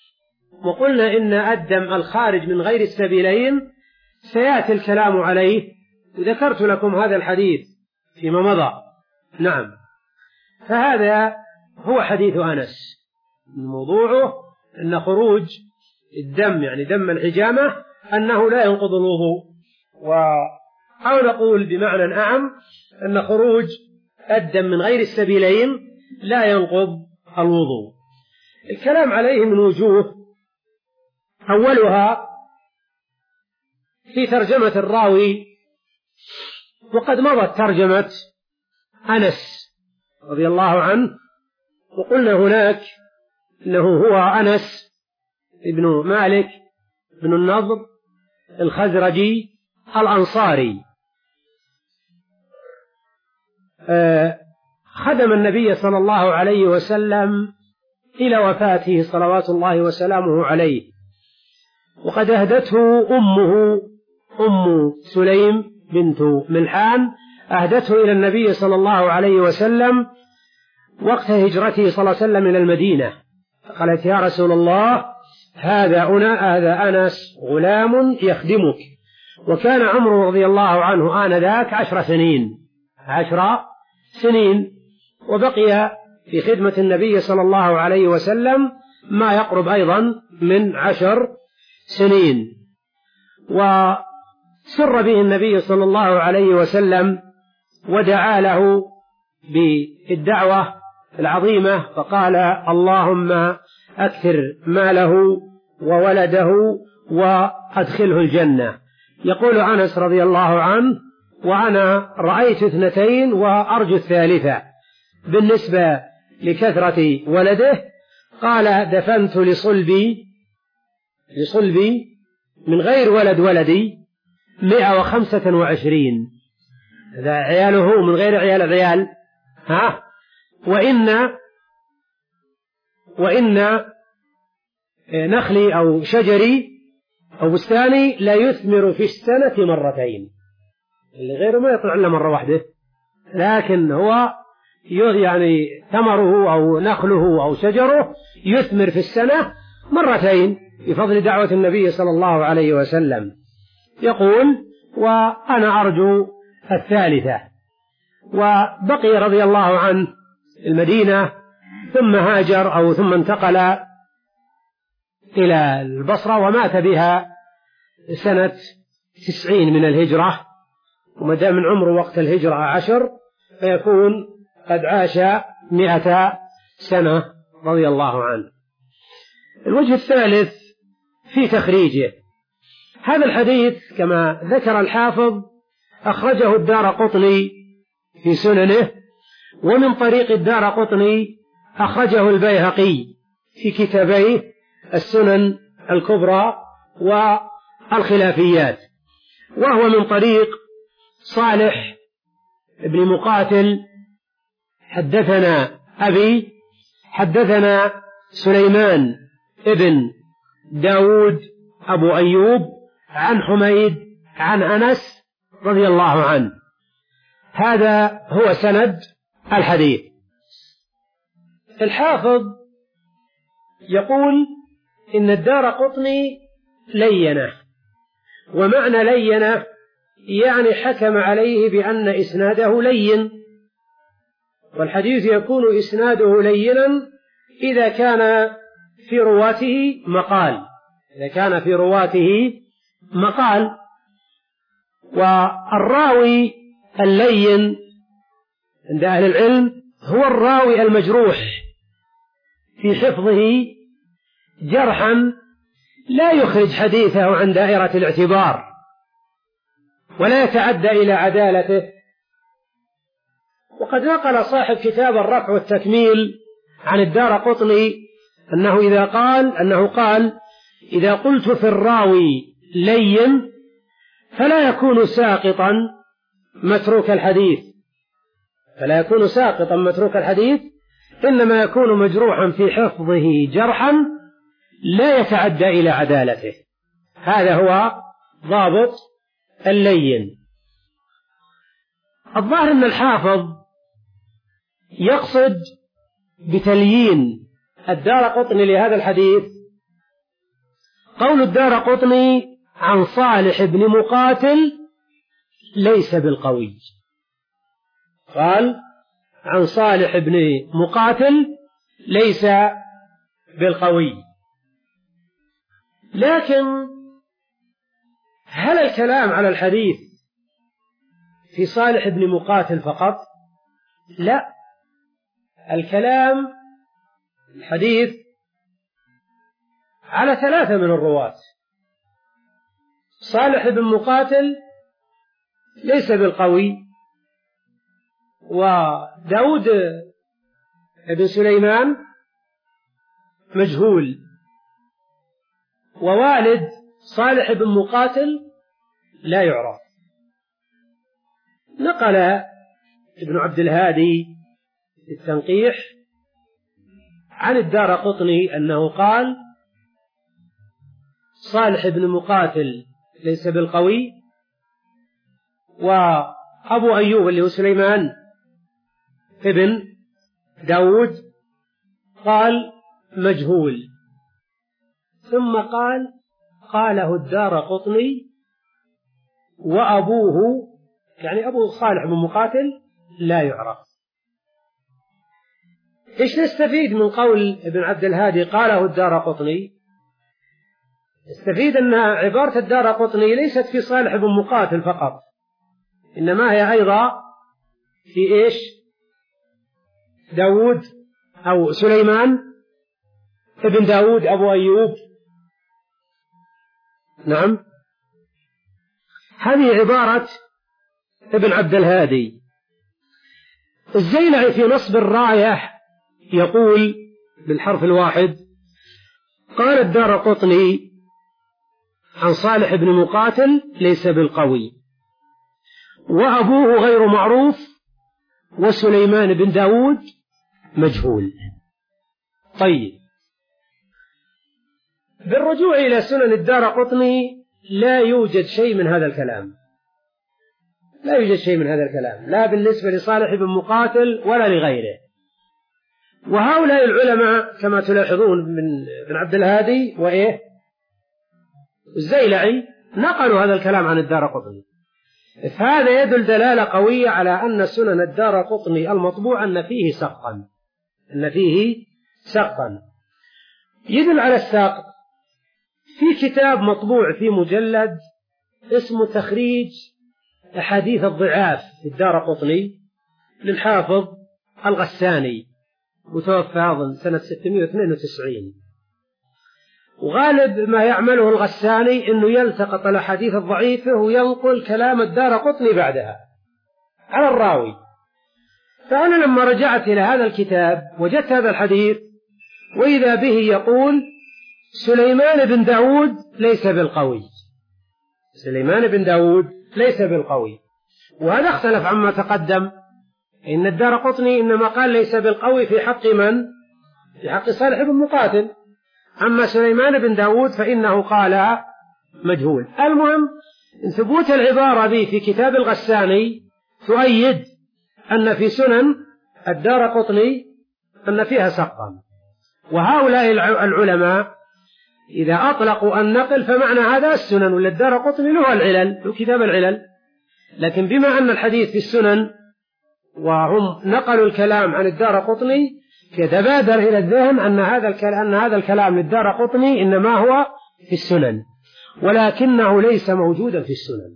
[SPEAKER 3] وقلنا إن الدم الخارج من غير السبيلين سيأتي الكلام عليه ذكرت لكم هذا الحديث فيما مضى. نعم، فهذا هو حديث أنس. موضوعه أن خروج الدم يعني دم الحجامة أنه لا ينقض الوضوء، أو نقول بمعنى أعم أن خروج الدم من غير السبيلين لا ينقض الوضوء. الكلام عليه من وجوه، أولها في ترجمة الراوي، وقد مضت ترجمة أنس رضي الله عنه، وقلنا هناك إنه هو أنس ابن مالك بن النضر الخزرجي الأنصاري، خدم النبي صلى الله عليه وسلم إلى وفاته صلوات الله وسلامه عليه، وقد أهدته أمه أم سليم بنت ملحان، أهدته إلى النبي صلى الله عليه وسلم وقت هجرته صلى الله عليه وسلم إلى المدينة، قالت: يا رسول الله، هذا أنا هذا أنس غلام يخدمك. وكان عمره رضي الله عنه آنذاك عشر سنين عشر سنين وبقي في خدمة النبي صلى الله عليه وسلم ما يقرب أيضا من عشر سنين. وسر به النبي صلى الله عليه وسلم ودعا له بالدعوة العظيمة، فقال: اللهم أكثر ماله وولده وأدخله الجنة. يقول أنس رضي الله عنه: وأنا رأيت اثنتين وأرجو الثالثة. بالنسبة لكثرة ولده قال: دفنت لصلبي لصلبي من غير ولد ولدي مئة وخمسة وعشرين، هذا عياله من غير عيال العيال. ها وإن وإن نخلي أو شجري أو بستاني لا يثمر في السنة مرتين، اللي غيره ما يطلع إلا مرة واحدة، لكن هو يعني ثمره أو نخله أو شجره يثمر في السنة مرتين بفضل دعوة النبي صلى الله عليه وسلم. يقول: وأنا أرجو الثالثة. وبقي رضي الله عنه المدينة، ثم هاجر أو ثم انتقل إلى البصرة، ومات بها سنة تسعين من الهجرة، وما دام من عمره وقت الهجرة عشر فيكون قد عاش مئة سنة رضي الله عنه. الوجه الثالث في تخريجه، هذا الحديث كما ذكر الحافظ أخرجه الدارقطني في سننه، ومن طريق الدارقطني أخرجه البيهقي في كتابيه السنن الكبرى والخلافيات، وهو من طريق صالح بن مقاتل حدثنا أبي حدثنا سليمان ابن داود أبو أيوب عن حميد عن أنس رضي الله عنه. هذا هو سند الحديث. الحافظ يقول إن الدارقطني لينه، ومعنى لينه يعني حكم عليه بأن إسناده لين، والحديث يكون إسناده لينا إذا كان في رواته مقال إذا كان في رواته مقال والراوي اللين عند أهل العلم هو الراوي المجروح في حفظه جرحا لا يخرج حديثه عن دائرة الاعتبار ولا يتعدى إلى عدالته. وقد نقل صاحب كتاب الرفع والتكميل عن الدارقطني أنه إذا قال أنه قال إذا قلت في الراوي لين فلا يكون ساقطا متروك الحديث فلا يكون ساقطا متروك الحديث إنما يكون مجروحا في حفظه جرحا لا يتعدى إلى عدالته. هذا هو ضابط اللين. الظاهر أن الحافظ يقصد بتليين الدارقطني لهذا الحديث قول الدارقطني عن صالح بن مقاتل ليس بالقوي. قال عن صالح بن مقاتل ليس بالقوي. لكن هل الكلام على الحديث في صالح بن مقاتل فقط؟ لا، الكلام الحديث على ثلاثة من الرواة. صالح بن مقاتل ليس بالقوي، وداود بن سليمان مجهول، ووالد صالح بن مقاتل لا يعرف. نقل ابن عبد الهادي في التنقيح عن الدارقطني أنه قال صالح بن مقاتل ليس بالقوي، وأبو أيوب اللي هو سليمان ابن داود قال مجهول. ثم قال قاله الدارقطني وأبوه، يعني أبو صالح بن مقاتل لا يعرف. إيش نستفيد من قول ابن عبد الهادي قاله الدارقطني؟ نستفيد أن عبارة الدارقطني ليست في صالح بن مقاتل فقط، إنما هي أيضا في إيش؟ داود أو سليمان ابن داود أبو أيوب. نعم، هذه عبارة ابن عبد الهادي. الزيلعي في نصب الراية يقول بالحرف الواحد قال الدارقطني عن صالح بن مقاتل ليس بالقوي، وأبوه غير معروف، وسليمان بن داود مجهول. طيب، بالرجوع إلى سنن الدارقطني لا يوجد شيء من هذا الكلام، لا يوجد شيء من هذا الكلام، لا بالنسبة لصالح بن مقاتل ولا لغيره. وهؤلاء العلماء كما تلاحظون من ابن عبد الهادي وإيه الزيلعي نقلوا هذا الكلام عن الدارقطني. فهذا يدل دلالة قوية على أن سنن الدارقطني المطبوع أن فيه سقطا، أن فيه سقطا. يدل على الساقط في كتاب مطبوع في مجلد اسمه تخريج أحاديث الضعاف في الدارقطني للحافظ الغساني، متوفى أظن سنة ستمائة واثنين وتسعين. وغالب ما يعمله الغساني أنه يلتقط الأحاديث الضعيفة وينقل كلام الدارقطني بعدها على الراوي. فأنا لما رجعت إلى هذا الكتاب وجدت هذا الحديث وإذا به يقول سليمان بن داود ليس بالقوي، سليمان بن داود ليس بالقوي. وهذا اختلف عما تقدم، إن الدارقطني إنما قال ليس بالقوي في حق من؟ في حق صالح بن مقاتل. أما سليمان بن داود فإنه قال مجهول. المهم إن ثبوت العبارة به في كتاب الغساني تؤيد أن في سنن الدارقطني أن فيها سقطا. وهؤلاء العلماء إذا أطلقوا النقل فمعنى هذا السنن، وللدارقطني له العلل، له كتاب العلل. لكن بما أن الحديث في السنن وهم نقلوا الكلام عن الدارقطني يتبادر إلى الذهن أن هذا الكلام أن هذا الكلام للدارقطني إنما هو في السنن، ولكنه ليس موجودا في السنن.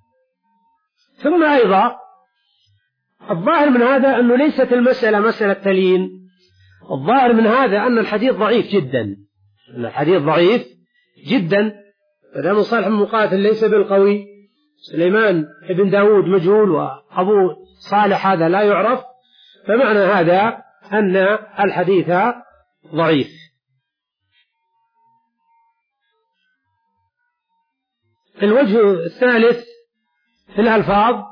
[SPEAKER 3] ثم أيضا الظاهر من هذا أنه ليست المسألة مسألة تليين، الظاهر من هذا أن الحديث ضعيف جدا، أن الحديث ضعيف جدا. فدام صالح بن مقاتل ليس بالقوي، سليمان بن داود مجهول، وأبو صالح هذا لا يعرف، فمعنى هذا أن الحديث ضعيف. الوجه الثالث في الألفاظ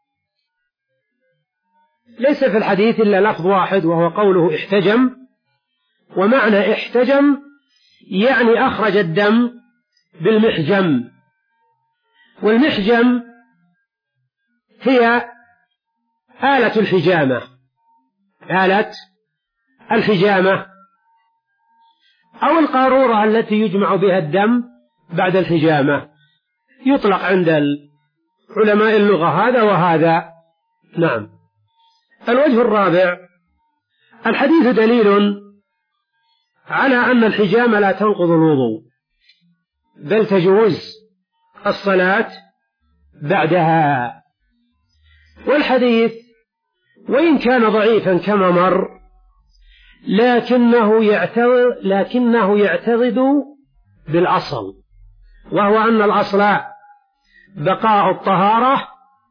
[SPEAKER 3] ليس في الحديث إلا لفظ واحد وهو قوله احتجم، ومعنى احتجم يعني أخرج الدم بالمحجم. والمحجم هي آلة الحجامة، آلة الحجامة أو القارورة التي يجمع بها الدم بعد الحجامة، يطلق عند علماء اللغة هذا وهذا. نعم. الوجه الرابع: الحديث دليل على أن الحجامة لا تنقض الوضوء، بل تجوز الصلاة بعدها. والحديث وإن كان ضعيفا كما مر، لكنه يعترض, لكنه يعترض بالأصل، وهو أن الأصل بقاء الطهارة،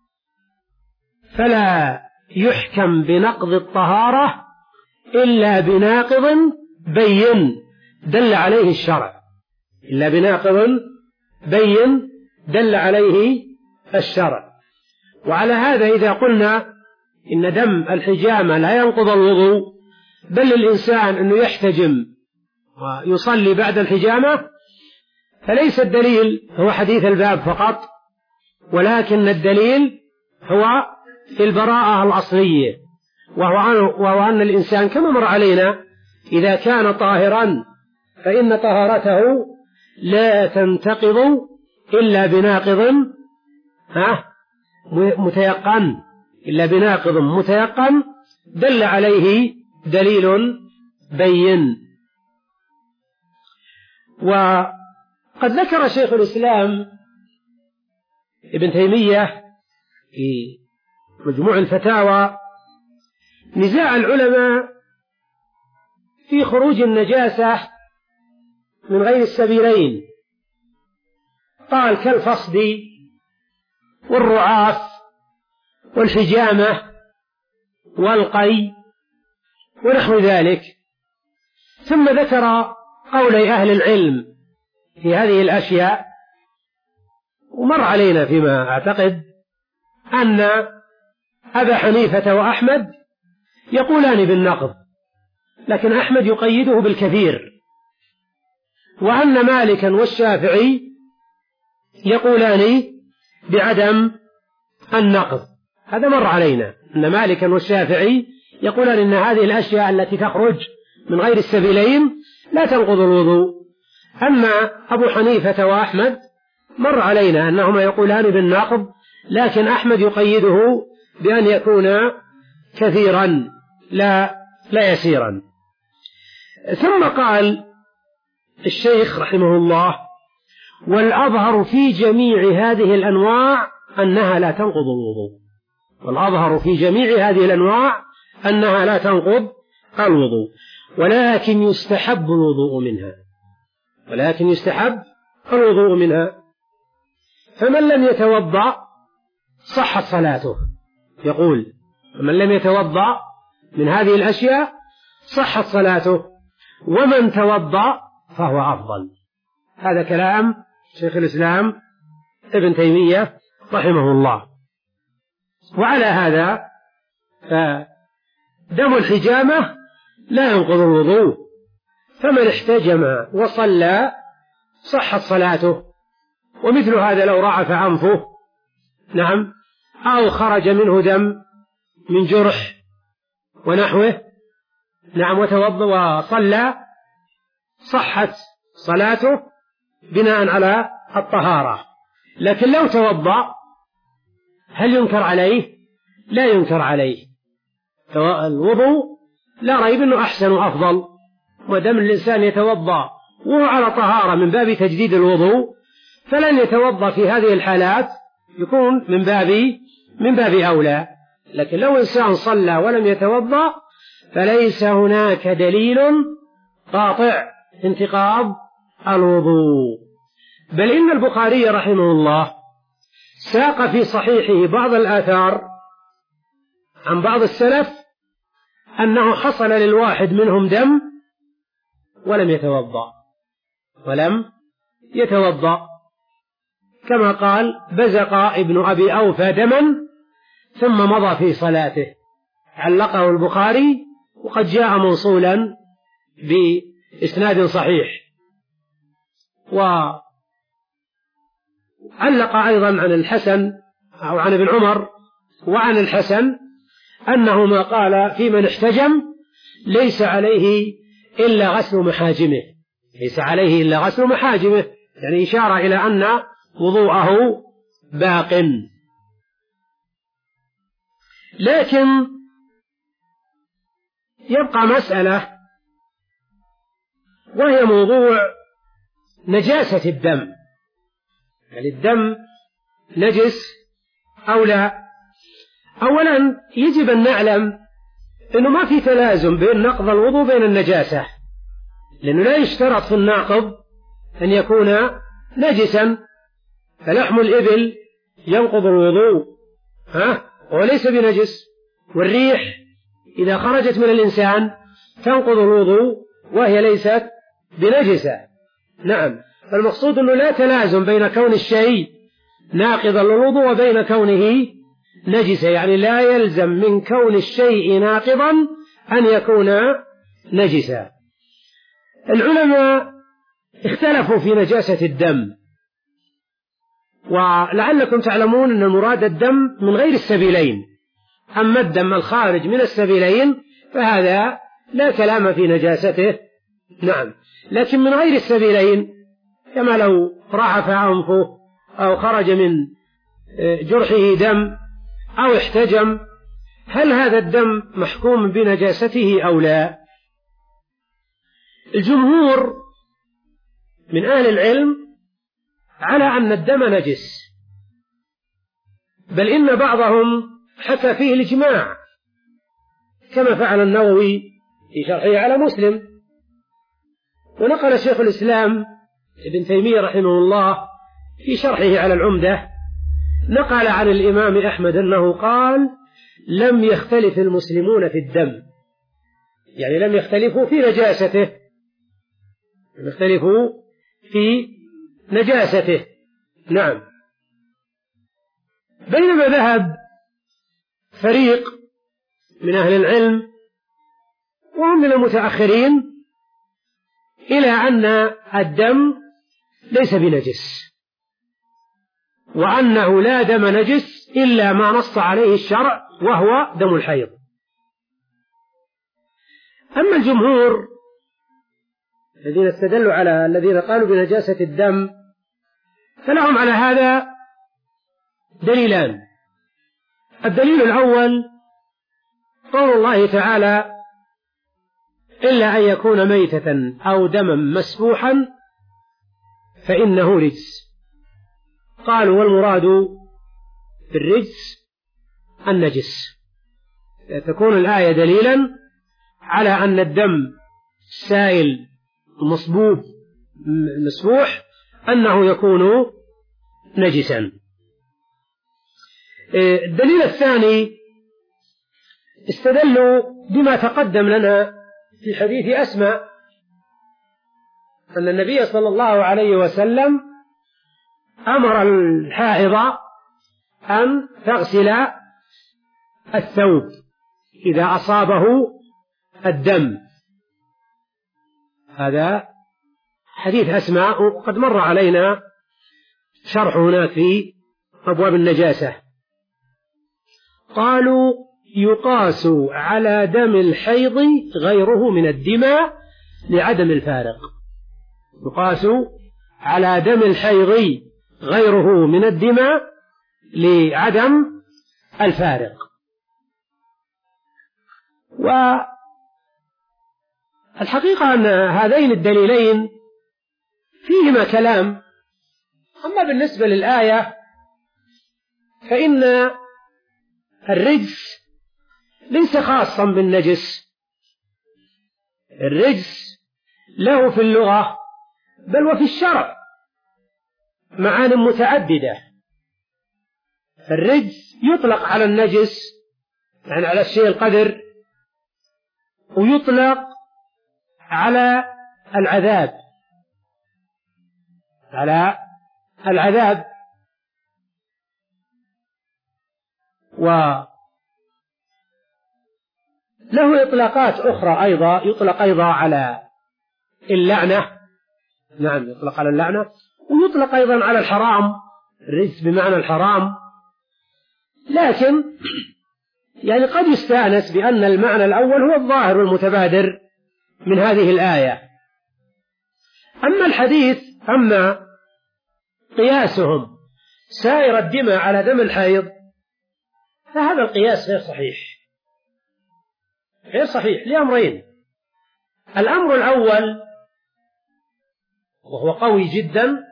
[SPEAKER 3] فلا يحكم بنقض الطهارة إلا بناقض بين دل عليه الشرع، إلا بناقض بين دل عليه الشرع. وعلى هذا إذا قلنا إن دم الحجامة لا ينقض الوضوء، بل للإنسان أنه يحتجم ويصلي بعد الحجامة، فليس الدليل هو حديث الباب فقط، ولكن الدليل هو في البراءة الأصلية، وهو أن الإنسان كما مر علينا إذا كان طاهرا فإن طهارته لا تنتقض إلا بناقض ها متيقن، إلا بناقض متيقن دل عليه دليل بين. وقد ذكر شيخ الإسلام ابن تيمية في مجموع الفتاوى نزاع العلماء في خروج النجاسة من غير السبيلين، قال كالفصد والرعاف والحجامة والقي ونحو ذلك. ثم ذكر قولي أهل العلم في هذه الأشياء، ومر علينا فيما أعتقد أن أبا حنيفة وأحمد يقولان بالنقض، لكن أحمد يقيده بالكثير، وأن مالكا والشافعي يقولان بعدم النقض. هذا مر علينا أن مالكا والشافعي يقولان إن هذه الأشياء التي تخرج من غير السبيلين لا تنقض الوضوء. أما أبو حنيفة وأحمد مر علينا أنهما يقولان بالنقض، لكن أحمد يقيده بأن يكون كثيرا لا لا يسيرا. ثم قال الشيخ رحمه الله: والأظهر في جميع هذه الأنواع أنها لا تنقض الوضوء، والأظهر في جميع هذه الأنواع أنها لا تنقض الوضوء، ولكن يستحب الوضوء منها، ولكن يستحب الوضوء منها. فمن لم يتوضأ صحت صلاته، يقول فمن لم يتوضأ من هذه الأشياء صحت صلاته، ومن توضأ فهو أفضل. هذا كلام شيخ الإسلام ابن تيمية رحمه الله. وعلى هذا فدم الحجامة لا ينقض الوضوء، فمن احتجم وصلى صحت صلاته. ومثل هذا لو رعف أنفه نعم أو خرج منه دم من جرح ونحوه نعم وتوضأ وصلى صحت صلاته بناء على الطهارة. لكن لو توضأ هل ينكر عليه؟ لا ينكر عليه. الوضوء لا ريب أنه أحسن وأفضل، ودم الإنسان يتوضأ وهو على طهارة من باب تجديد الوضوء، فلن يتوضأ في هذه الحالات يكون من باب من باب أولى. لكن لو إنسان صلى ولم يتوضأ فليس هناك دليل قاطع انتقاض الوضوء. بل إن البخاري رحمه الله ساق في صحيحه بعض الآثار عن بعض السلف أنه حصل للواحد منهم دم ولم يتوضأ ولم يتوضأ كما قال: بزق ابن أبي أوفى دما ثم مضى في صلاته. علقه البخاري وقد جاء موصولا بإسناد صحيح. وعلق أيضا عن الحسن أو عن ابن عمر وعن الحسن أنهما قال في من احتجم ليس عليه إلا غسل محاجمه، ليس عليه إلا غسل محاجمه، يعني إشارة إلى أن وضوءه باق. لكن يبقى مسألة، وهي موضوع نجاسة الدم. يعني الدم نجس أو لا؟ أولا يجب أن نعلم أنه ما في تلازم بين نقض الوضوء بين النجاسة، لأنه لا يشترط في الناقض أن يكون نجسا، فلحم الإبل ينقض الوضوء ها وليس بنجس، والريح إذا خرجت من الإنسان تنقض الوضوء وهي ليست بنجسة. نعم، فالمقصود أنه لا تلازم بين كون الشيء ناقضا للوضوء وبين كونه نجسة، يعني لا يلزم من كون الشيء ناقضا أن يكون نجسا. العلماء اختلفوا في نجاسة الدم، ولعلكم تعلمون أن المراد الدم من غير السبيلين، أما الدم الخارج من السبيلين فهذا لا كلام في نجاسته. نعم، لكن من غير السبيلين كما لو رعف أنفه أو خرج من جرحه دم أو احتجم، هل هذا الدم محكوم بنجاسته أو لا؟ الجمهور من أهل العلم على أن الدم نجس، بل إن بعضهم حكى فيه الإجماع كما فعل النووي في شرحه على مسلم، ونقل شيخ الإسلام ابن تيمية رحمه الله في شرحه على العمدة نقل عن الإمام أحمد أنه قال: لم يختلف المسلمون في الدم، يعني لم يختلفوا في نجاسته، لم يختلفوا في نجاسته. نعم، بينما ذهب فريق من أهل العلم وهم من المتأخرين إلى أن الدم ليس بنجس، وأنه لا دم نجس إلا ما نص عليه الشرع وهو دم الحيض. أما الجمهور الذين استدلوا على الذين قالوا بنجاسة الدم فلهم على هذا دليلان. الدليل الأول قول الله تعالى: إلا أن يكون ميتة أو دما مسفوحا فإنه رجس. قالوا والمراد بالرجس النجس، تكون الآية دليلا على أن الدم السائل المصبوب المسفوح أنه يكون نجسا. الدليل الثاني استدلوا بما تقدم لنا في حديث أسماء أن النبي صلى الله عليه وسلم أمر الحائض أن تغسل الثوب إذا أصابه الدم. هذا حديث أسماء وقد مر علينا شرح هناك في أبواب النجاسة. قالوا يقاس على دم الحيض غيره من الدماء لعدم الفارق. يقاس على دم الحيض غيره من الدماء لعدم الفارق. والحقيقة أن هذين الدليلين فيهما كلام. أما بالنسبة للآية فإن الرجس ليس خاصا بالنجس، الرجس له في اللغة بل وفي الشرع معان متعددة. الرجس يطلق على النجس يعني على الشيء القذر، ويطلق على العذاب على العذاب وله إطلاقات أخرى أيضا. يطلق أيضا على اللعنة، نعم يطلق على اللعنة، ويطلق أيضا على الحرام، الرجس بمعنى الحرام. لكن يعني قد يستأنس بأن المعنى الأول هو الظاهر والمتبادر من هذه الآية. أما الحديث أما قياسهم سائر الدماء على دم الحيض، فهذا القياس غير صحيح، غير صحيح لأمرين. الأمر الأول وهو قوي جدا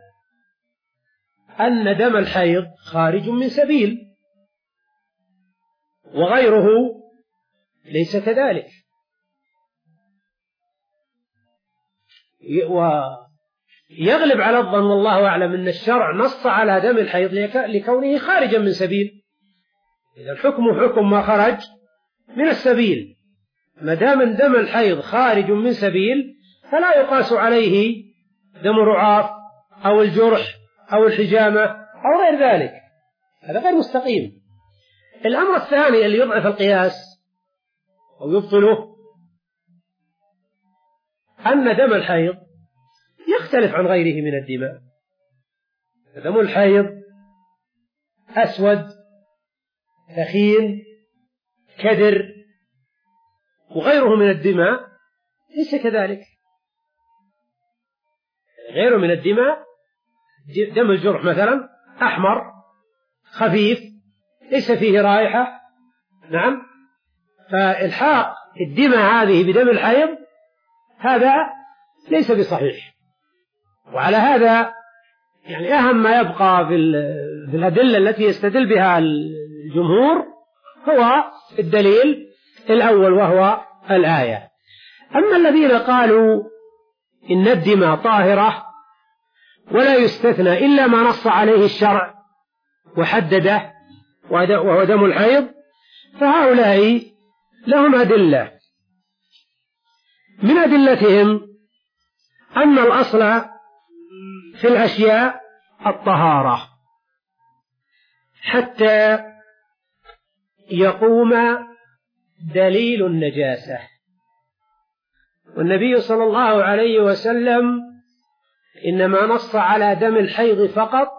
[SPEAKER 3] أن دم الحيض خارج من سبيل، وغيره ليس كذلك. ويغلب على الظن والله أعلم أن الشرع نص على دم الحيض لكونه خارجا من سبيل، إذا الحكم حكم ما خرج من السبيل، ما دام دم الحيض خارج من سبيل فلا يقاس عليه دم الرعاف أو الجرح أو الحجامة أو غير ذلك، هذا غير مستقيم. الأمر الثاني اللي يضعف القياس أو يبطله أن دم الحيض يختلف عن غيره من الدماء. دم الحيض أسود ثخين كدر، وغيره من الدماء ليس كذلك. غيره من الدماء دم الجرح مثلا أحمر خفيف ليس فيه رائحة، نعم، فإلحاق الدماء هذه بدم الحيض هذا ليس بصحيح. وعلى هذا يعني أهم ما يبقى في الأدلة التي يستدل بها الجمهور هو الدليل الأول وهو الآية. أما الذين قالوا إن الدماء طاهرة ولا يستثنى إلا ما نص عليه الشرع وحدده وهو دم الحيض، فهؤلاء لهم أدلة. من أدلتهم أن الأصل في الأشياء الطهارة حتى يقوم دليل النجاسة، والنبي صلى الله عليه وسلم إنما نص على دم الحيض فقط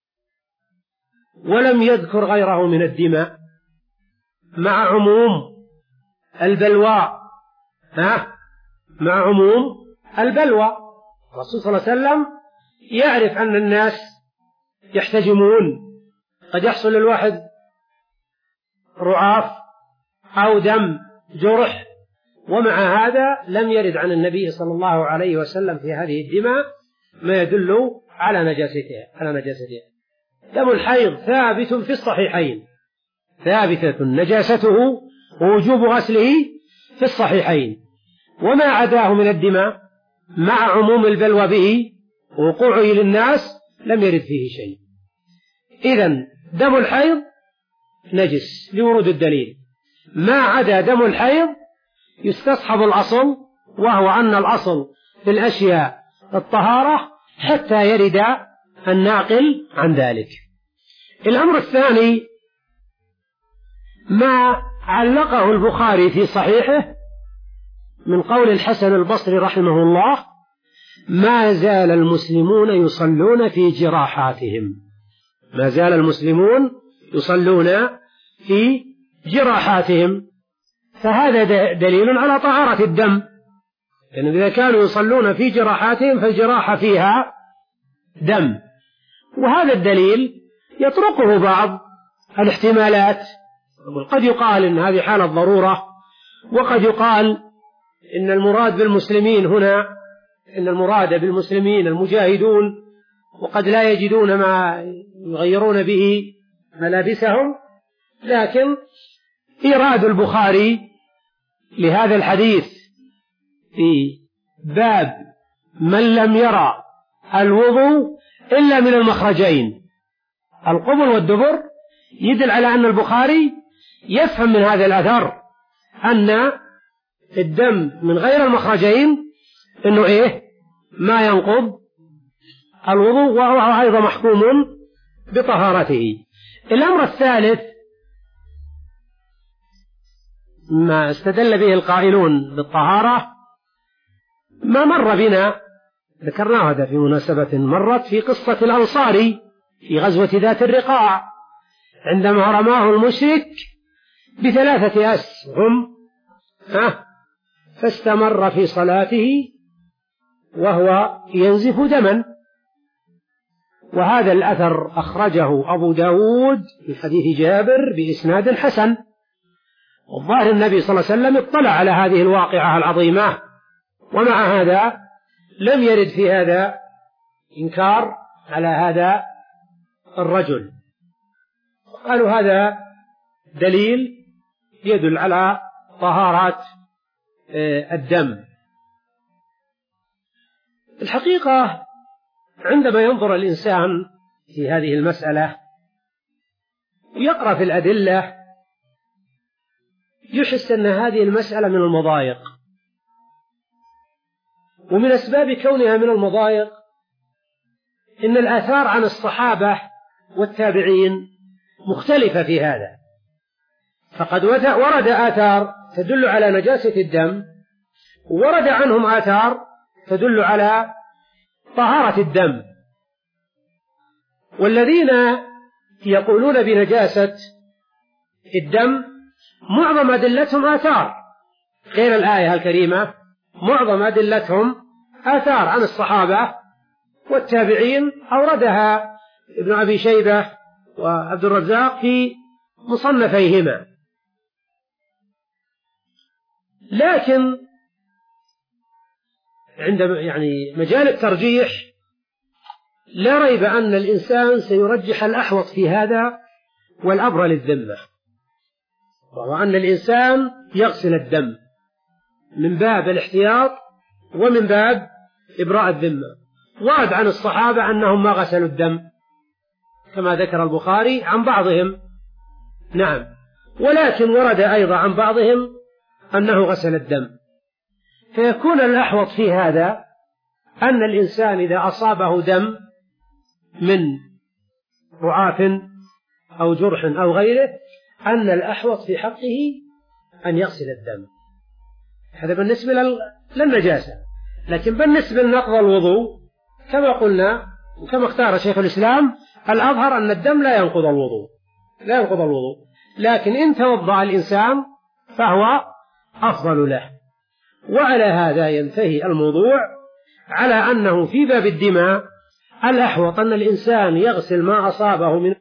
[SPEAKER 3] ولم يذكر غيره من الدماء، مع عموم البلوى ها مع عموم البلوى. الرسول صلى الله عليه وسلم يعرف أن الناس يحتجمون، قد يحصل للواحد رعاف أو دم جرح، ومع هذا لم يرد عن النبي صلى الله عليه وسلم في هذه الدماء ما يدل على نجاستها على نجاستها. دم الحيض ثابت في الصحيحين، ثابتة نجاسته ووجوب غسله في الصحيحين، وما عداه من الدماء مع عموم البلوى به ووقوعه للناس لم يرد فيه شيء. إذن دم الحيض نجس لورود الدليل، ما عدا دم الحيض يستصحب الأصل، وهو أن الأصل في الأشياء الطهارة حتى يرد الناقل عن ذلك. الأمر الثاني ما علقه البخاري في صحيحه من قول الحسن البصري رحمه الله: ما زال المسلمون يصلون في جراحاتهم. ما زال المسلمون يصلون في جراحاتهم، فهذا دليل على طهارة الدم، لأن يعني إذا كانوا يصلون في جراحاتهم فالجراحة فيها دم، وهذا الدليل يطرقه بعض الاحتمالات. قد يقال إن هذه حالة ضرورة، وقد يقال إن المراد بالمسلمين هنا إن المراد بالمسلمين المجاهدون، وقد لا يجدون ما يغيرون به ملابسهم. لكن إيراد البخاري لهذا الحديث في باب من لم يرى الوضوء إلا من المخرجين القبل والدبر يدل على أن البخاري يفهم من هذا الأثر أن الدم من غير المخرجين إنه إيه ما ينقض الوضوء، وهو أيضا محكوم بطهارته. الأمر الثالث ما استدل به القائلون بالطهارة ما مر بنا، ذكرناه هذا في مناسبة مرت في قصة الأنصاري في غزوة ذات الرقاع، عندما رماه المشرك بثلاثة أسهم فاستمر في صلاته وهو ينزف دما، وهذا الأثر أخرجه أبو داود من حديث جابر بإسناد حسن. والظاهر النبي صلى الله عليه وسلم اطلع على هذه الواقعة العظيمة، ومع هذا لم يرد في هذا إنكار على هذا الرجل. قالوا هذا دليل يدل على طهارة الدم. الحقيقة عندما ينظر الإنسان في هذه المسألة ويقرأ في الأدلة يحس أن هذه المسألة من المضايق، ومن أسباب كونها من المضايق إن الآثار عن الصحابة والتابعين مختلفة في هذا. فقد ورد آثار تدل على نجاسة الدم، وورد عنهم آثار تدل على طهارة الدم. والذين يقولون بنجاسة الدم معظم أدلتهم آثار غير الآية الكريمة، معظم أدلتهم آثار عن الصحابة والتابعين أوردها ابن أبي شيبة وعبد الرزاق في مصنفيهما. لكن عند يعني مجال الترجيح لا ريب أن الإنسان سيرجح الأحوط في هذا والأبرى للذمة، وهو أن الإنسان يغسل الدم من باب الاحتياط ومن باب إبراء الذمة. ورد عن الصحابة أنهم ما غسلوا الدم كما ذكر البخاري عن بعضهم، نعم، ولكن ورد أيضا عن بعضهم أنه غسل الدم. فيكون الأحوط في هذا أن الإنسان إذا أصابه دم من رعاف أو جرح أو غيره أن الأحوط في حقه أن يغسل الدم. هذا بالنسبة للنجاسة. لكن بالنسبة لنقض الوضوء كما قلنا وكما اختار شيخ الإسلام الأظهر أن الدم لا ينقض الوضوء، لا ينقض الوضوء، لكن إن توضأ الإنسان فهو أفضل له. وعلى هذا ينتهي الموضوع على أنه في باب الدماء الأحوط أن الإنسان يغسل ما أصابه من